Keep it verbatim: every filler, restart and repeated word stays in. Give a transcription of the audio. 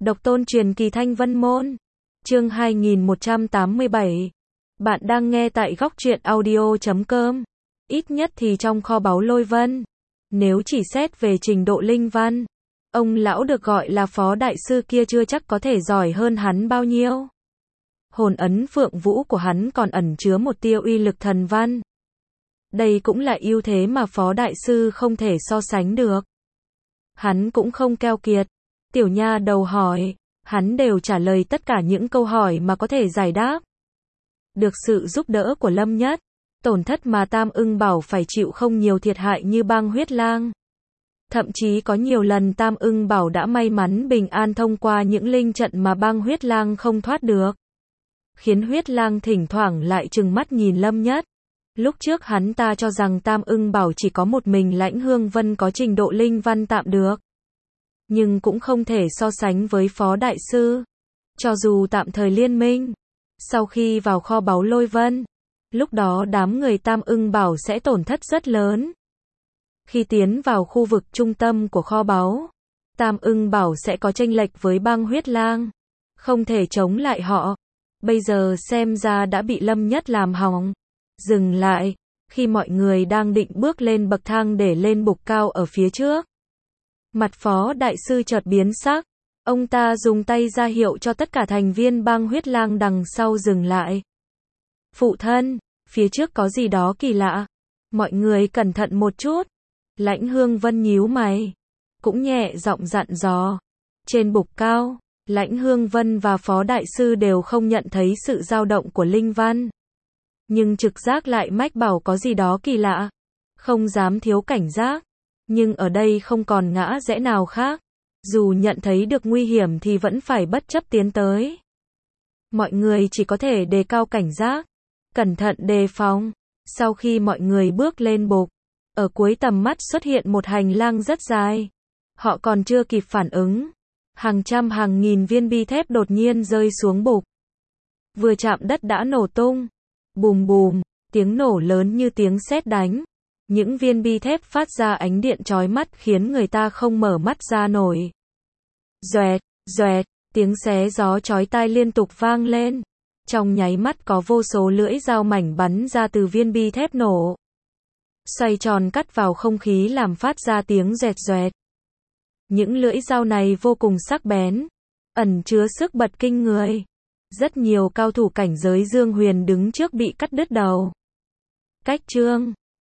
Độc tôn truyền kỳ Thanh Vân Môn. Chương hai nghìn một trăm tám mươi bảy. Bạn đang nghe tại góc truyện audio chấm com. Ít nhất thì trong kho báu Lôi Vân, nếu chỉ xét về trình độ linh văn, ông lão được gọi là phó đại sư kia chưa chắc có thể giỏi hơn hắn bao nhiêu. Hồn ấn phượng vũ của hắn còn ẩn chứa một tia uy lực thần văn. Đây cũng là ưu thế mà phó đại sư không thể so sánh được. Hắn cũng không keo kiệt. Tiểu nha đầu hỏi, hắn đều trả lời tất cả những câu hỏi mà có thể giải đáp. Được sự giúp đỡ của Lâm Nhất, tổn thất mà Tam Ưng Bảo phải chịu không nhiều thiệt hại như băng huyết lang. Thậm chí có nhiều lần Tam Ưng Bảo đã may mắn bình an thông qua những linh trận mà băng huyết lang không thoát được. Khiến huyết lang thỉnh thoảng lại trừng mắt nhìn Lâm Nhất. Lúc trước hắn ta cho rằng Tam Ưng Bảo chỉ có một mình Lãnh Hương Vân có trình độ linh văn tạm được. Nhưng cũng không thể so sánh với phó đại sư. Cho dù tạm thời liên minh, sau khi vào kho báu Lôi Vân, lúc đó đám người Tam Ưng Bảo sẽ tổn thất rất lớn. Khi tiến vào khu vực trung tâm của kho báu, Tam Ưng Bảo sẽ có chênh lệch với băng huyết lang, không thể chống lại họ. Bây giờ xem ra đã bị Lâm Nhất làm hỏng. Dừng lại, khi mọi người đang định bước lên bậc thang để lên bục cao ở phía trước. Mặt phó đại sư chợt biến sắc, ông ta dùng tay ra hiệu cho tất cả thành viên băng huyết lang đằng sau dừng lại. Phụ thân, phía trước có gì đó kỳ lạ, mọi người cẩn thận một chút. Lãnh Hương Vân nhíu mày, cũng nhẹ giọng dặn dò. Trên bục cao, Lãnh Hương Vân và phó đại sư đều không nhận thấy sự dao động của linh văn. Nhưng trực giác lại mách bảo có gì đó kỳ lạ, không dám thiếu cảnh giác. Nhưng ở đây không còn ngã rẽ nào khác. Dù nhận thấy được nguy hiểm thì vẫn phải bất chấp tiến tới. Mọi người chỉ có thể đề cao cảnh giác, cẩn thận đề phòng. Sau khi mọi người bước lên bục, ở cuối tầm mắt xuất hiện một hành lang rất dài. Họ còn chưa kịp phản ứng, hàng trăm hàng nghìn viên bi thép đột nhiên rơi xuống bục. Vừa chạm đất đã nổ tung. Bùm bùm, tiếng nổ lớn như tiếng sét đánh. Những viên bi thép phát ra ánh điện chói mắt khiến người ta không mở mắt ra nổi. Doẹt, doẹt, tiếng xé gió chói tai liên tục vang lên. Trong nháy mắt có vô số lưỡi dao mảnh bắn ra từ viên bi thép nổ. Xoay tròn cắt vào không khí làm phát ra tiếng doẹt doẹt. Những lưỡi dao này vô cùng sắc bén, ẩn chứa sức bật kinh người. Rất nhiều cao thủ cảnh giới Dương Huyền đứng trước bị cắt đứt đầu. Cách chương